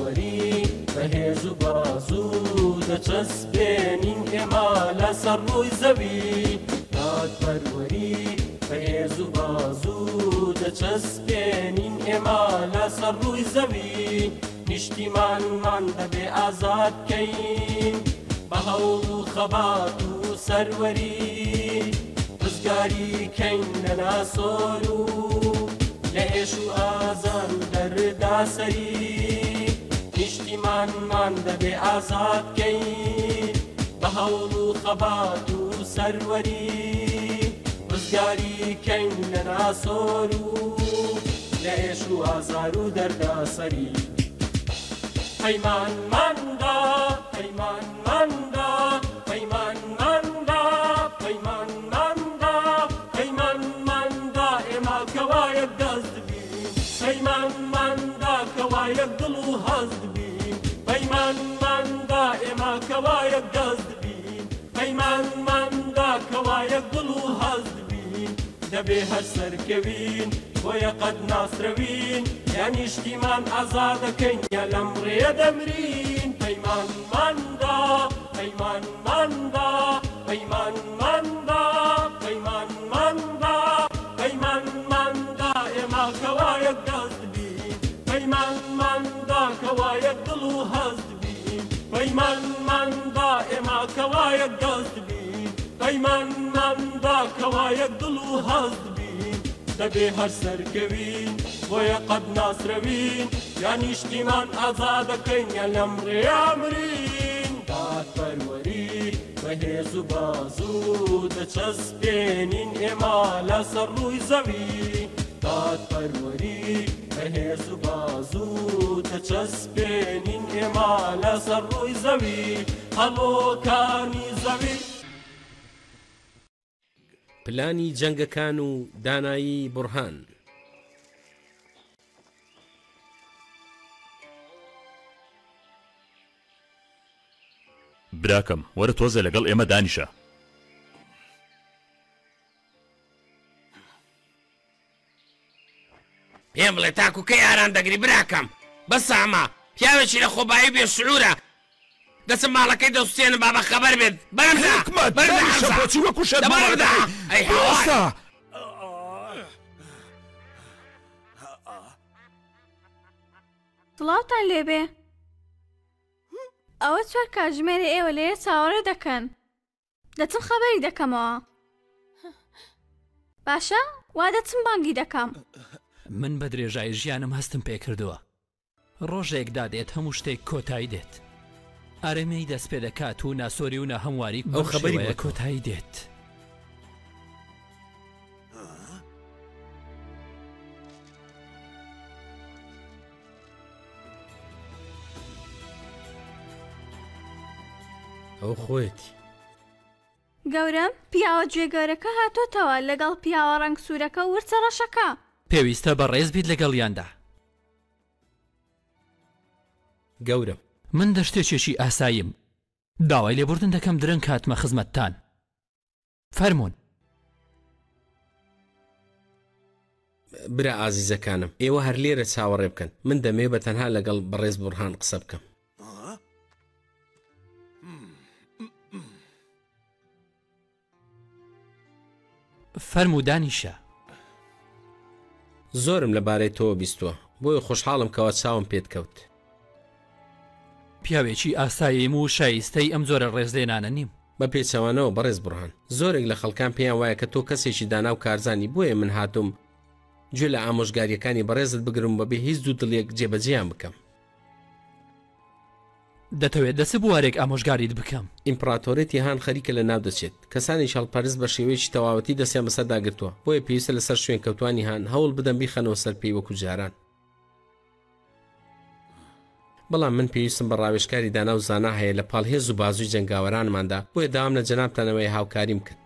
پەروەری بەهێز و بازوو دەچەسپێنین ئێمە لەسەر ڕووی زەوی دادپەروەری بەهێز و بازوو دەچەسپێنین ئێمە لەسەر ڕووی زەوی نیشتیمانمان دەبێ ئازاد بکەین بە هەوڵ و خەبات و سەروەری ڕزگاری کەین لە ناسۆر و لە ئێش و ئازار و دەردا سەری نیشتیمانمان دەبێ ئازاد بکەین بە هەوڵ و خەبات و سەروەری ڕزگاری کەین لە ناسۆر و لە ئێش و ئازار و دەردا سەری پەیمانماندا پەیمانماندا پەیمانماندا پەیمانماندا پەیمانماندا ئێمە کەوا یەک دەست بین پەیمانماندا کەوا یەک دڵ و هەست بین پەیمانماندا ئێمە کەوا یەک دەست بین پەیمانماندا کەوا یەک دڵ و هەست بین دەبێ هەر سەرکەوین بۆیە قەت ناسرەوین یا نیشتیمان ئازادەکەین یا لەم ڕێیە دەمرین پەیمانماندا پەیمانماندا پەیمانماندا پەیمانماندا پەیمانماندا ئێمە کەوا یەک دەست بین پەیمانماندا کەوا یەک دڵ و هەست بین پەیمانماندا ئێمە کەوا یەک دەست بین پەیمانماندا کەوا یەک دڵ و هەست بین دەبێ هەر سەرکەوین بۆیە قەت ناسرەوین یا نیشتیمان ئازادەکەین یا لەم ڕێیا مرین دادپەروەری بەهێز و بازوو دەچەسپێنین ئێمە لەسەر ڕووی زەوی دادپەروەری بەهێز و بازوو دەچەسپێنین ئێمە لەسەر ڕووی زەوی هەڵۆکانی زەوی پلانی جەنگەکان و دانایی بورهان براکەم وەرە تۆزە لەگەڵ ئێمە دانیشە پێم بڵێ تاکو کەی ئاران دەگری براکەم بەس ئەمە پیاوێکی لە خۆبایی بێ سعوورە دەچم ماڵەکەی دەستێنم بابە خەبەر بێت بۆچی وەکو بەردا ئەی هەواستا سڵاوتان لێبێ ئەوە چوار کاتژمێری ئێوە لێ چاوەڕێ دەکەن دەچم خەبەری دەکەمەوە باشە وا دەچم بانگی دەکەم من بە درێژایی ژیانم هەستم پێ کردووە ڕۆژێکدا دێت هەموو شتێک کۆتایی دێت ئارەمەی دەست پێ دەکات و ناسۆری و نەهەمواری ئەو خەبەری کۆتایی دێت ئەو خۆیەتی گەورم پیاوە گوێگەورەکە هاتۆتەوە لەگەڵ پیاوە ڕەنگ سوورەکە و ورچە ڕەشەکە پێویستە بە ڕێز بیت لەگەڵیاندا گەورم من دەشتێکێکی ئاساییم داوای لێبوردن دەکەم درەنگ کاتمە خزمەتتان فەرمونون برا ئازیزەکانم ئێوە هەر لێرە چاوەڕێ بکەن من دەمێ بە تەنها لەگەڵ بەڕێز بورهان قسە بکەم فەرموو دانیشە زۆرم لەبارەی تۆ بیستووە بۆی خۆشحاڵم کەوە چاوم پێت کەوت پیاوێکی ئاساییم و شایستەی ئەم زۆرە ڕێزلێنانە نیم بە پێچەوانەوە بەڕێز بڕهان زۆرێک لە خەڵکان پێیان وایە کە تۆ کەسێکی دانا و کارزانی بۆیە من هاتووم گوێ لە ئامۆژگاریەکانی بەڕێزت بگرم بەبێ هیچ دوو دڵێک جێبەجێیان بکەم دەتەوێت دەسە بوارێک ئامۆژگاریت بکەم ئیمپراتۆرێتی هان خەریکە لە ناو دەچێت کەسانی شەڵپەرست بە شێوەیەکی تەواوەتی دەستیان بەسەرداگرتووە بۆیە پێویستە لەسەر شوێن کەوتوانی هان هەوڵ بدەن بیخەنەوە سەر پێی وەکو جاران بەڵام من پێویستم بە ڕاوێژکاری دانا و زانا هەیە لە پاڵهێز و بازووی جەنگاوەرانماندا بۆیە داوام لە جەنابتانەوەی هاوکاریم کرد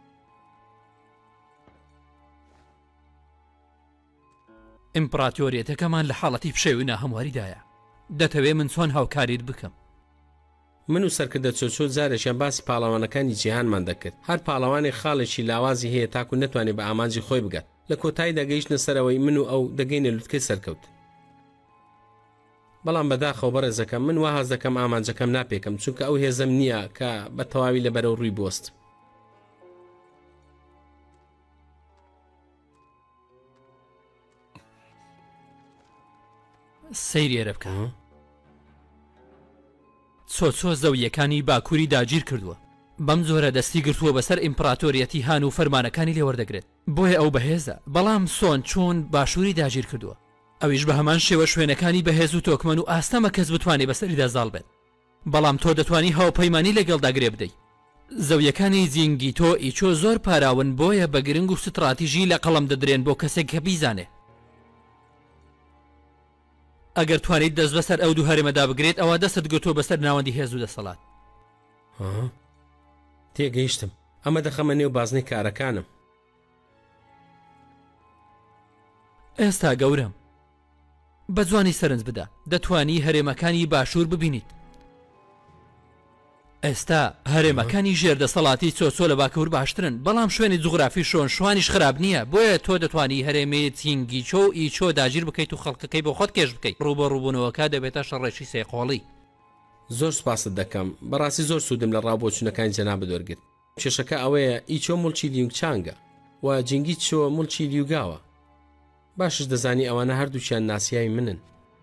ئیمپراتۆریەتەکەمان لە حاڵەتی پشێوی هەمواریدایە دەتەوێت من چۆن هاوکاریت بکەم من و سەرکردە چۆچۆ جارێکیان باسی پاڵەوانەکانی جیهانمان دەکرد هەر پاڵەوانی خاڵێکی لاوازی هەیە تاکو نەتوانێت بە ئامانجی خۆی بگات لە کۆتایی دەگەیشتنە سەرەوەی من و ئەو دەگەینە لوتکەی سەرکەوت بەڵام بەداخەوە بەڕێزەکەم من واهاز دەکەم ئامانجەکەم ناپێکم چونکە ئەو هێزەم نییە کە بە تەواوی لەبەرەو ڕووی بۆست. سەیرێرە بکە چۆ زەویەکانی باکووری داگیر کردووە بەم زۆرە دەستی گرتووە بەسەر ئیمپراتۆریەتی هان و فەرمانەکانی لێوەردەگرێت بۆیە ئەو بەهێزە بەڵام سۆن چۆن باشووری داگیر کردووە ئەویش بە هەمان شێوە شوێنەکانی بەهێز و تۆکمەن و ئاستەمە کەس بتوانێت بەسەریدا زاڵ بێت بەڵام تۆ دەتوانی هاوپەیمانی لەگەڵداگرێ بدەیت زەویەکانی زینگی تۆ ئیچۆ زۆر پاراون بۆیە بە گرنگ و ستراتیژی لە قەڵم دەدرێن بۆ کەسێک کە بیزانێ ئەگەر توانیت دەست بەسەر ئەو دوو هەرێمەدا بگرێت ئەوە دەست گرتووە بەسەر ناوەندی هێز و دەسەڵات. تێگەیشتم ئەمە دەخەمە نێو بازنەی کارەکانم. ئێستا گەورم بە جوانی سەرنج بدە دەتوانی هەرێمەکانی باشوور ببینیت. ئێستا هەرێمەکانی ژێردەسەڵاتی چۆچۆ لە باکوور باشترن بەڵام شوێنی جوغرافی شۆن شوانیش خراپ نییە بۆیە تۆ دەتوانی هەرێمەی چینگی چۆ و ئیچۆ داگیر بکەیت و خەڵکەکەی بۆ خۆت کێش بکەیت ڕوبە ڕووبوونەوەکە دەبێتە شەڕێکی سێقۆڵی. زۆر سپاست دەکەم بەڕاستی زۆر سوودم لە ڕابۆچوونەکانی جەناب بەدوەرگرت. کێشەکە ئەوەیە ئیچۆ مڵکی لیونگچانگە و جینگی چۆ مڵکی لیوگاوە. باشش دەزانی ئەوانە هەردووچیان ناسیایی منن.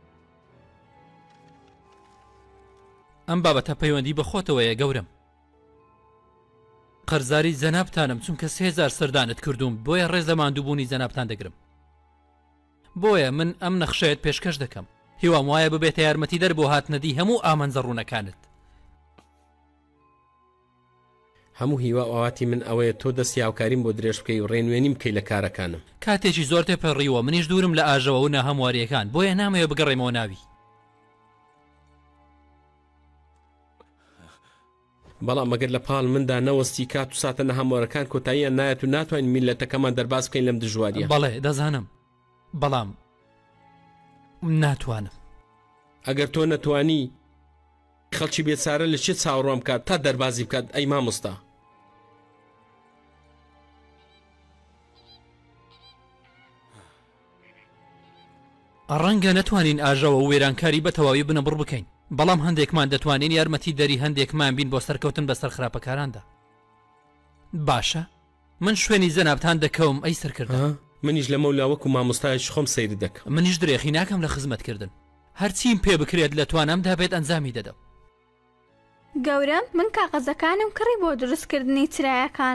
ئەم بابەتە پەیوەندی بەخۆتەوەیە گەورم. قەرزاری جەنابتانم چونکە 3000 سەردانت کردوم بۆیە ڕێز لە ماندووبوونی جەنابتان دەگرم. بۆیە من ئەم نەخشەیەت پێشکەش دەکەم. هیوام وایە ببێتە یارمەتی دەر بۆ هاتنەدی هەموو ئامانجە ڕوونەکانت. هەموو هیوا ئاواتی من ئەوەیە تۆ دەستی هاوکاریم بۆ درێژ بکەی و ڕێنوێنیم بکەی لە کارەکانم. کاتێکی زۆر تێپەڕیوە منیش دوورم لە ئاژەوە و ناهەمواریەکان بۆیە نامەوێ بگەڕێمەوە ناوی. بەڵام مەگەر لە پاڵ مندا نەوەستی کات و ساتە نەهەموارەکان کۆتاییان نایەت و ناتوانین میلەتەکەمان دەرباز بکەین لەم دژواریە. بەڵێ دەزانم بەڵام ناتوانم. ئەگەر تۆ نەتوانی خەڵکی بێچارە لە چێت چاوەڕوام بکات تا دەربازی بکات ئەی مامۆستا. ڕەنگە نەتوانین ئاژەوە و وێرانکاری بە تەواوی بنەبڕ بکەین بەڵام هەندێکمان دەتوانین یارمەتی دەری هەندێکمان بین بۆ سەرکەوتن بەسەر خراپەکاراندا. باشە من شوێنی جەنابتان دەکەوم ئەی سەرکردە. منیش لە مەولاوەک و مامۆستایش خۆم سەیر دەکەم. منیش درێخی ناکەم لە خزمەتکردن هەرچیم پێ بکرێت لە توانامدا بێت ئەنجامی دەدەم. گەورم من کاغەزەکانم کڕی بۆ دروستکردنی چرایەکان.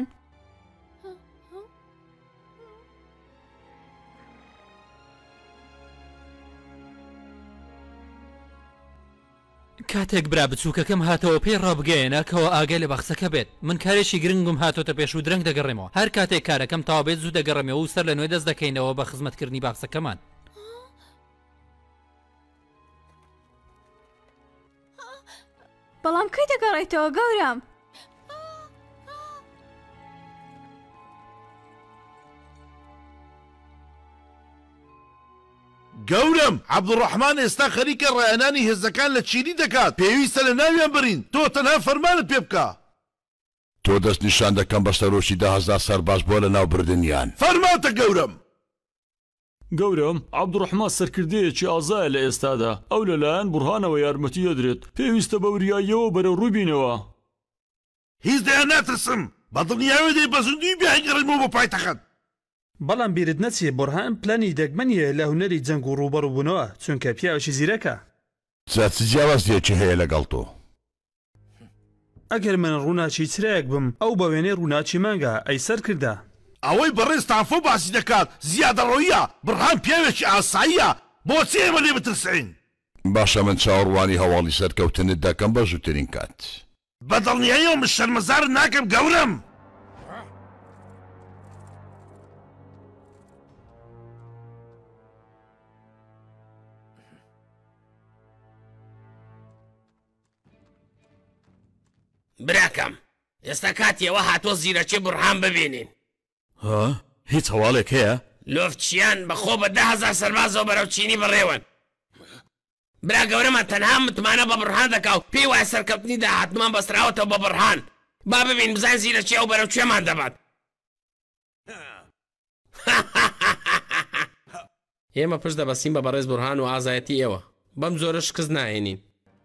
کاتێک برا بچووکەکەم هاتەوە پێی ڕابگەیەنە کەەوە ئاگەی لە بەخسەکە بێت من کارێکی گرنگم هاتۆتە پێش و درەنگ دەگەڕێمەوە هەر کاتێک کارەکەم تاوا بێت زوو دەگەڕێمەوە و سەر لە نوێ دەست دەکەینەوە بە خزمەتکردنی باخسەکەمان. بەڵام کەی دەگەڕێیتەوە گەورم؟ گەورم عەبدوڕەحمان ئێستا خەریکە ڕایەنانی هێزەکان لە چینی دەکات پێویستە لە ناویان برین تۆ تەنها فەرمانت پێ بکە. تۆ دەست نیشان دەکەم بە سەرۆشی 10,000 سەرباز بۆ لە ناوبردنیان. فەرماتە گەورم. گەورم عەبدوڕەحمان سەرکردەیەکی ئازایە لە ئێستادا ئەو لەلایەن بورهانەوە یارمەتی دەدرێت پێویستە بە وریاییەوە بەرەو ڕووبینەوە. هیچ دەیان ناترسم بەدڵنیاوێ دەی بە زوندوی بیاگەڕێنەوە بۆ پایتەخت. بەڵام بیرت نەچێ بورهان پلانی دەگمەنیە لە هونەری جەنگ و ڕوبەڕووبوونەوە چونکە پیاوێکی زیرەکە. چ جیاوازیەکی هەیە لەگەڵ تۆ؟ ئەگەر من ڕووناچی چرایەک بم ئەو بە وێنەی ڕووناچی مانگە ئەی سەرکردە. ئەوەی بەڕێز تافۆ باسی دەکات زیادەڕۆیە بڕهان پیاوێکی ئاساییە بۆچی ئێمە لێ بترسین؟ باشە من چاوەڕوانی هەواڵی سەرکەوتنت دەکەم بە زووترین کات. بەدڵنیاییەوە من شەرمەزارت ناکەم گەورم. براکەم ئێستا کاتیەوە هاتۆ زیرەکی بورهان ببینین. ها هیچ هەواڵێک هەیە؟ لۆفتچیان بەخۆ بە 10,000 سەربازەوە بەرەو چینی بڕێون. برا گەورەمان تەنها متمانە بە بورهان دەکا و پێی وایە سەرکەوتنی داهاتمان بەستراوەتەوە بە بورهان. با ببین بزان زیرەکی ئەو بەرەو کوێمان دەبات. ئێمە پشت دەبەسیم بە بەڕێز بورهان و ئازایەتی ئێوە بەم زۆرە شکست ناهێنین.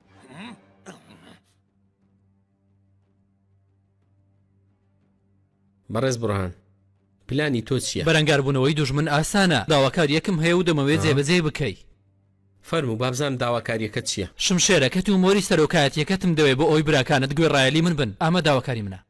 بەڕێز بڕهان پلانی تۆ چییە؟ بەرەنگاربوونەوەی دوژمن ئاسانە، داواکار یەکم هەیە و دەمەوێت جێبەجێ بکەی. فەرموو بابزانم داواکاریەکەت چییە؟ شمشێرەکەت و مۆری سەرۆکایەتیەکەتم دەوێت بۆ ئەوی براکانت گوێ ڕایەلی من بن. ئەمە داواکاری منە.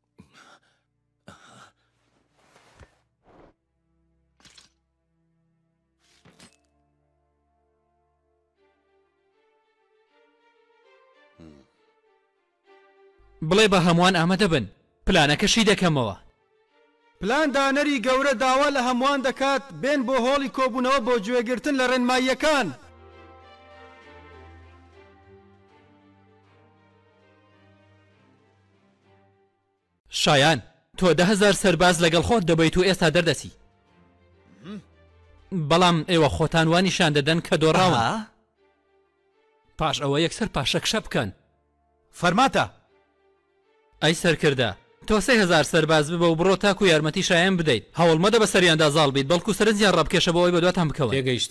بڵێ بە هەمووان ئامادە بن، پلانەکەشی دەکەمەوە. پلان دانەری گەورە داوا لە هەمووان دەکات بێن بۆ هۆڵی کۆبوونەوە بۆ گوێگرتن لە ڕێنماییەکان. شایان تۆ 10,000 سەرباز لەگەڵ خۆت دەبیت و ئێستا دەردەسی. بەڵام ئێوە خۆتان وانیشان دەدەن کە دۆڕاون. پاش ئەوە یەکسەر پاشەکشە بکەن. فەرماتە. ئەی سەرکردە تۆ 3,000 سەرباز ببە و بڕۆ تاکو یارمەتی شایان بدەیت. هەوڵ مەدە بە سەریاندا زاڵ بیت بەڵکو سەرنجیان ڕابکێشە بۆ ئەوی بەدواتان بکەوە. تێگەیشت.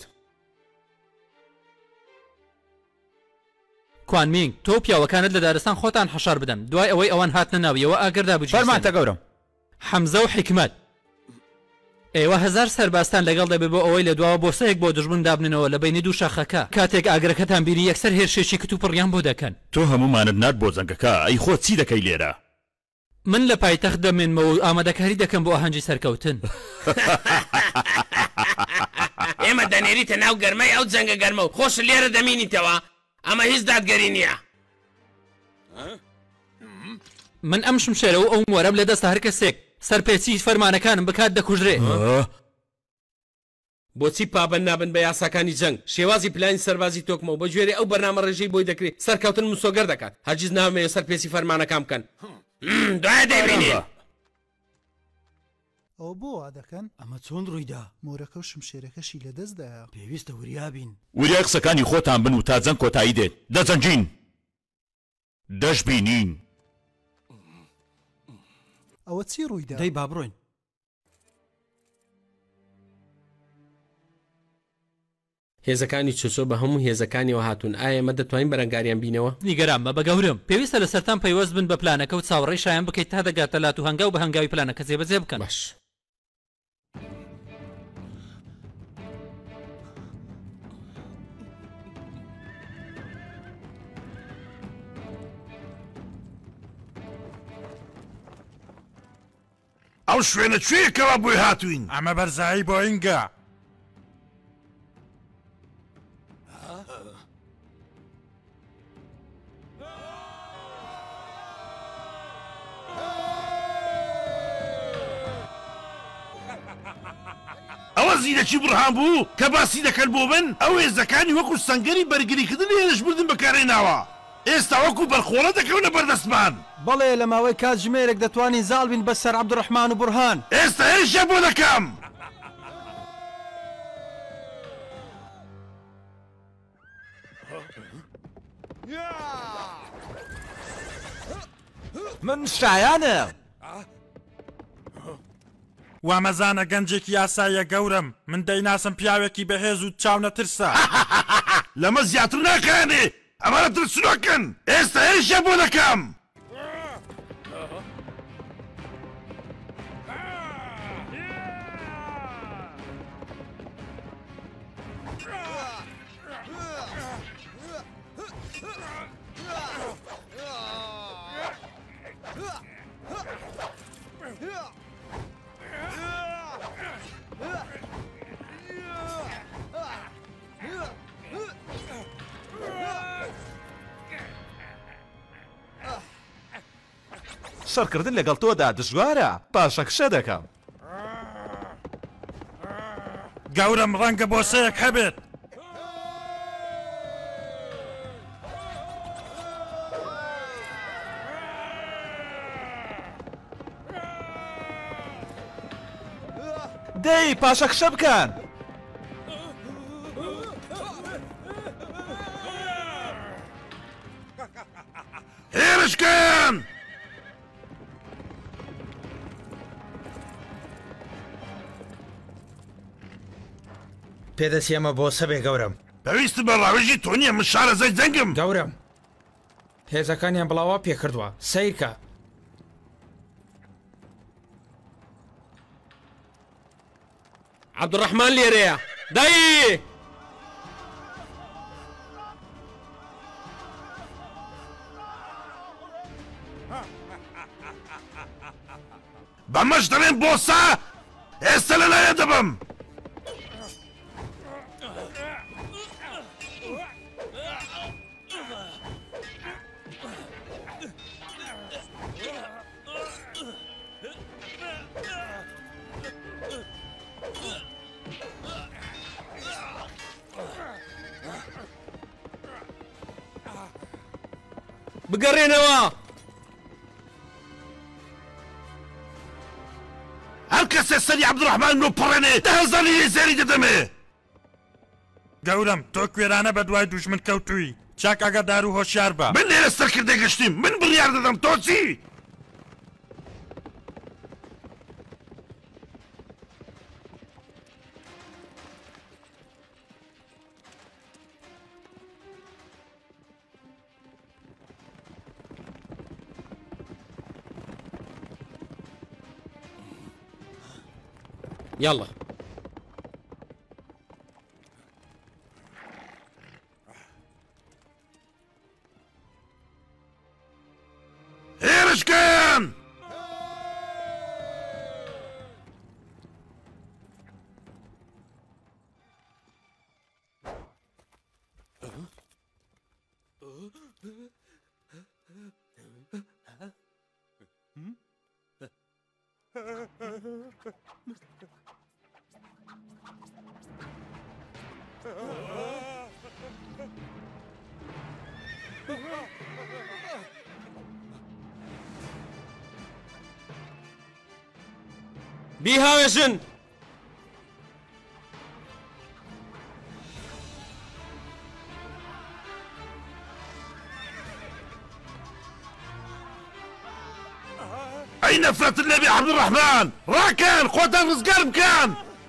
کوانمینگ تۆ پیاوەکانت لە دارستان خۆتان حەشار بدەن دوای ئەوەی ئەوان هاتنە ناویەوە ئاگردا بجێ. فەرماتە گەورم. حەمزە و حکمەت ئێوە 1000 سەربازتان لەگەڵ دەبێت بۆ ئەوەی لە دواوە بۆسەیەک بۆ دژمن دابننەوە لە بینی دوو شاخەکە. کاتێک ئاگرەکەتان بینی یەکسەر هێرشێکی کت و پڕیان بۆ دەکەن. تۆ هەمومانت نات بۆ جەنگەکە، ئەی خۆ چی دەکەی لێرە؟ من لە پایتەخت دەمێنمەوە و ئامادەکاری دەکەم بۆ ئاهەنگی سەرکەوتن. ئێمە دەنێریتە ناو گەرمەی ئەو جەنگە گەرمە و خۆش لێرە دەمینیتەوە. ئەمە هیچ دادگەری نییە. من ئەم شمشێرە و ئەو وەرەم لە دەستە هەر کەسێک سەرپێچی فەرمانەکانم بکات دەکوژرێ. بۆچی پابند نابن بە یاساکانی جەنگ؟ شێوازی پلانی سەربازی تۆکمەوە بە گوێرەی ئەو بەرنامە ڕێژەی بۆی دەکرێت سەرکەوتن مسۆگەر دەکات. هەرگیز نامەوێت سەرپێچی فەرمانەکان بکەن. دوای دەبینین. ئەو بۆ وا دەکەن؟ ئەمە چۆن ڕوویدا؟ مۆرەکە و شمشێرەکەشی لە دەستدایە. پێویستە وریابین. وریای قسەکانی خۆتان بن و تا جەنگ کۆتایی دێت. دەجەنگین. دەشبینین. ئەوە چی ڕوویدا؟ دەی با بڕۆین. هێزەکانی چۆچۆ بە هەموو هێزەکانیەوە هاتوون. ئایا ئێمە دەتوانین بەرەنگاریان بینەوە؟ نیگەرانمە بە گەورم پێویستە لە سەرتان پەیوەست بن بە پلانەکە و چاوەڕێی شایان بکەیت تا دەگاتە لات و هەنگاو بە هەنگاوی پلانەکە جێبەجێ بکەن. باش. ئەو شوێنە کوێیەکەوە بۆی هاتوین؟ ئەمە بەرزایی بۆینگە. ئەوە زیرەکی بڕهان بوو کە باسی دەکەن بۆ من؟ ئەو هێزەکانی وەکو سەنگەری بەرگریکردن هێرش بردن بەکارێناوە. ئێستا وەکو بەرخۆڵە دەکەونە بەردەستمان. بەڵێ لە ماوەی کات ژمێرێک دەتوانین زاڵ بین بەسەر عەبدوڕەحمان و بورهان. ئێستا هێرشە بۆ دەکەم. من شایانم. وامەزانە گەنجێکی یاساییە گەورم. من دەیناسم پیاوێکی بەهێز و چاو نەترسە. لەمە زیاتر ناکانێ. ئەمانە ترسنۆکن. ئێستا هێرشە بۆ دەکەم. شەڕکردن لەگەڵ تۆدا دژوارە، پاشەکشە دەکەم. گەورم ڕەنگە بۆسەیەک هەبێت. دەی پاشەکشە بکەن. هێرشکەن. پێدەچێمە بۆ سەبێ گەورم. پێویست بە ڕاوێژی تۆ نییە من شارەزای جەنگم گەورم هێزەکانیان بڵاوە پێکردووە سیرکە عەبدوڕەحمان لێرەیە دایی بەمەش دەڵێن بۆسا ئێستا لەلایە دەبم بگەڕێنەوە هەر کەسێ سەری عەبدوڕەحمان و پڕێنێ 10,000 لێزێری دەدەمێ گەورم تۆ کوێرانە بە دوای دوژمن کەوتووی چاک ئەگەردار و هۆشیار بە من لێرە سەرکردەی گەشتیم من بڕیار دەدەم تۆ چی؟ يلا هێرشکەن بیهاوێژن ئەی نەفرەتت لێبێ عەبدوڕەحمان ڕاکەن خۆتان ڕزگار بکەن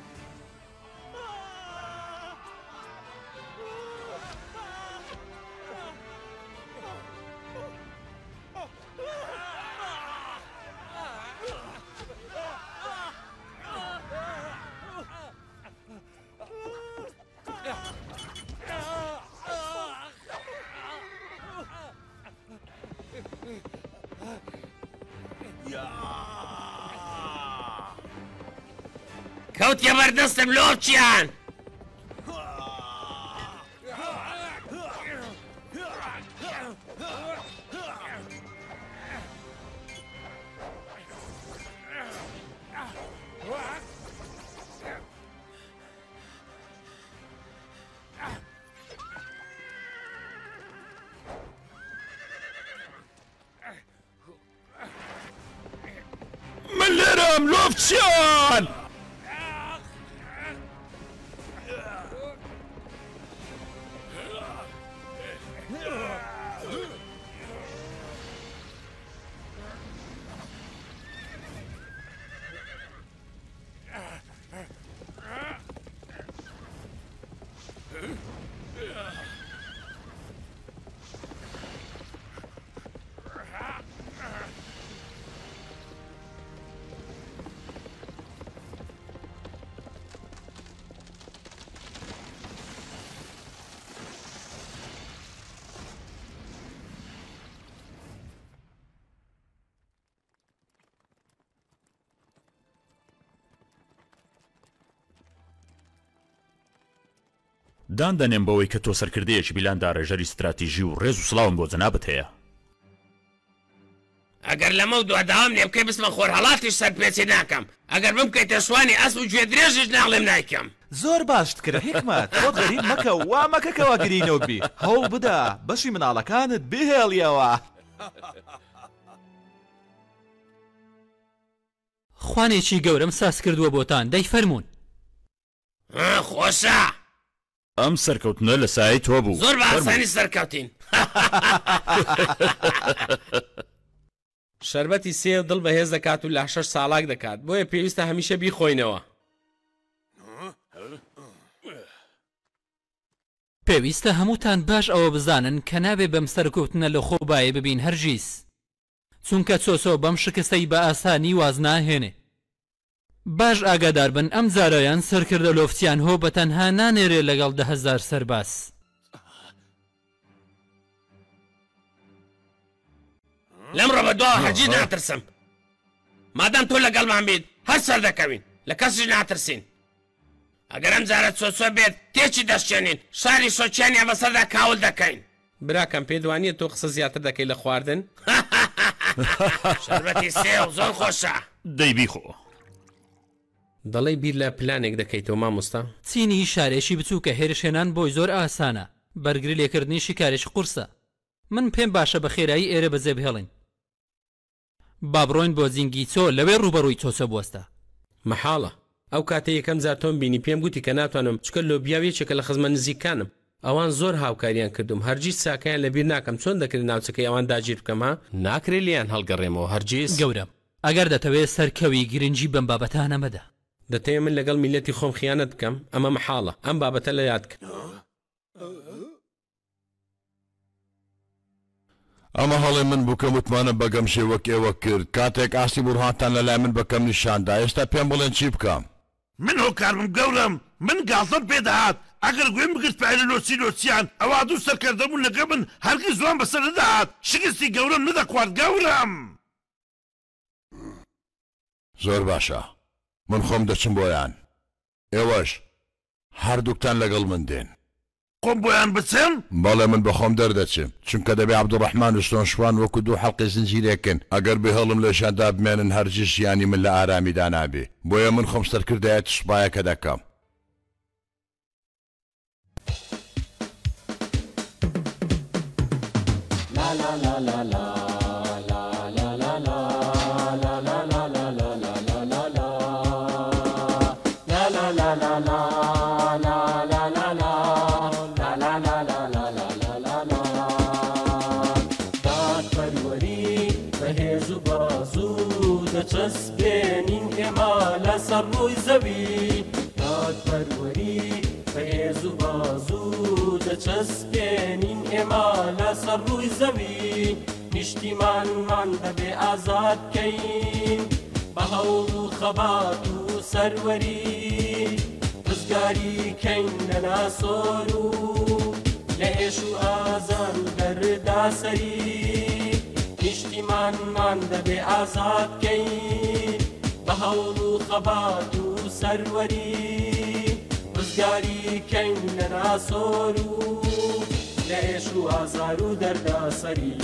کەوتیە بەردەستم لۆچیان من لێرەم لۆفچیان دان دەنێم بەوەی کە تۆ سەرکردەیەکی بیلاندا ڕێژەری استراتیژی و ڕێز و سڵاوم بۆ جەنابەت هەیە ئەگەر لەمە و دوواداوام لێ بکەی بسمە خۆر هەڵاتیش سەر پێچی ناکەم ئەگەر بمکەیتە شوانی ئەسپ و گوێ درێژش ناڵێم نایکەم زۆر باشت کرد حکمت خۆت غەریب مەکە وا مەکەکەوە گرینەوە بی هەوڵ بدە بەشی مناڵەکانت بهێڵیەوە خوانێکی گەورەم ساس کردووە بۆتان دەی فەرموون خۆشە ئەم سەرکەوتنە لە سایەی تۆ بوو زۆر بە ئاسانی سەرکەوتین شەربەتی سێ دڵ بەهێز دەکات و لاشەش ساڵاک دەکات بۆیە پێویستە هەمیشە بیخۆینەوە پێویستە هەمووتان باش ئەوە بزانن کە نابێ بەم سەرکەوتنە لە خۆبایە ببین هەرگیز چونکە چۆسۆ بەم شکستەی بە ئاسانی واز ناهێنێ باش ئاگادار بن ئەم جارەیان سەرکردە لۆفتیان هۆ بە تەنها نانێرێ لەگەڵ 10,000 سەرباز لەم ڕۆبەدۆ هەرگیز ناترسم مادام تۆ لەگەڵمان بیت هەر سەر دەکەوین لە کەسیش ناترسین ئەگەر ئەم جارە چۆچۆ بێت تێکی دەستێنین شاری سۆچیانیان بەسەردا کاول دەکەین براکەم پێدوانیە تۆ قسە زیاتر دەکەی لە خواردن شەربەتی سێو زۆر خۆشە دەیبیخۆ دەڵێ بیر لە پلانێک دەکەیتەوە مامۆستا چینی شارێکی بچوو کە هێرشێنان بۆی زۆر ئاسانە بەرگری لێکردنی شیکارێکی قورسە من پێم باشە بە خێرایی ئێرە بەجێ بهێڵین با بڕۆین بۆ جینگی چۆ لەوێ ڕوبەڕووی چۆچە بوەستە مەحاڵە ئەو کاتە یەکەم جار تۆم بینی پێم گوتی کە ناتوانم چکە لۆبیاویەکێکە لە خزمە نزیکانم ئەوان زۆر هاوکاریان کردوم هەرگیز چاکەیان لەبیر ناکەم چۆن دەکرێت ناوچەکەی ئەوان داگیر بکەم ها ناکرێت لیان هەڵگەڕێمەوە هەرگیز گەورم ئەگەر دەتەوێت سەرکەوی گرنگی بەم بابەتانە مەدە دەتەوێت من لەگەڵ میلەتی خۆم خیانەت بکەم ئەمە مەحاڵە ئەم بابەتە لە یاد کرد ئەمە هەڵێ من بووکە متمانە بەگەم شێوەک ئێوە کرد کاتێک ئاسی بورهانتان لەلای من بەکەم نیشاندا ئێستا پێم بڵێن چی بکەم من هۆکارم گەورم من گازم پێدەهات ئەگەر گوێم بگرت پایلە لۆچیان ئەوە دوو سەرکردەبوون لەگە من هەرگیز زوان بەسەر نەدەهات شکستی گەورم نەدەخوارد گەورم زۆر باشە من خۆم دەچم بۆیان ئێوەش هەردووکتان لەگەڵ من دێن خۆم بۆیان بچم؟ بەڵێ من بەخۆم دەردەچم چونکە دەبێ عەبدوڕەحمان و شتۆنشوان وەکو دوو حەڵقی زنجیرێکن ئەگەر بهێڵم لەشاندا بمێنن هەرگیز ژیانی من لە ئارامیدا نابێ بۆیە من خۆم سەرکردایەتی سوپایەکە دەکەم دەچەسبێنین ئێمە لەسەر ڕووی زەوی دادپەروەری بەهێز و بازوو دەچەسبێنین ئێمە لەسەر ڕووی زەوی نیشتیمانمان دەبێ ئازاد بکەین بە هەوڵ و خەبات و سەروەری ڕزگاری کەین لە ناسۆر و لە ئێش و ئازان بەردا سەری نیشتیمانمان دەبێ ئازاد بکەین بە هەوڵ و خەبات و سەروەری ڕزگاری کەین لە ناسۆر و لە ئێش و ئازار و دەردا سەری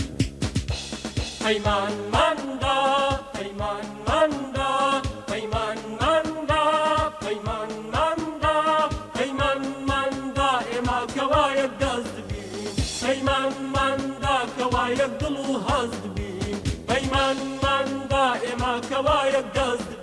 پەیمانماندا پەیمانماندا پەیمانماندا پەیمانماندا پەیمانماندا ئێمە کەوایەک دەست بین پەیمانماندا کەوایەک دڵ و هەست بین پەیمانماندا ئێمە کەوایەک دەست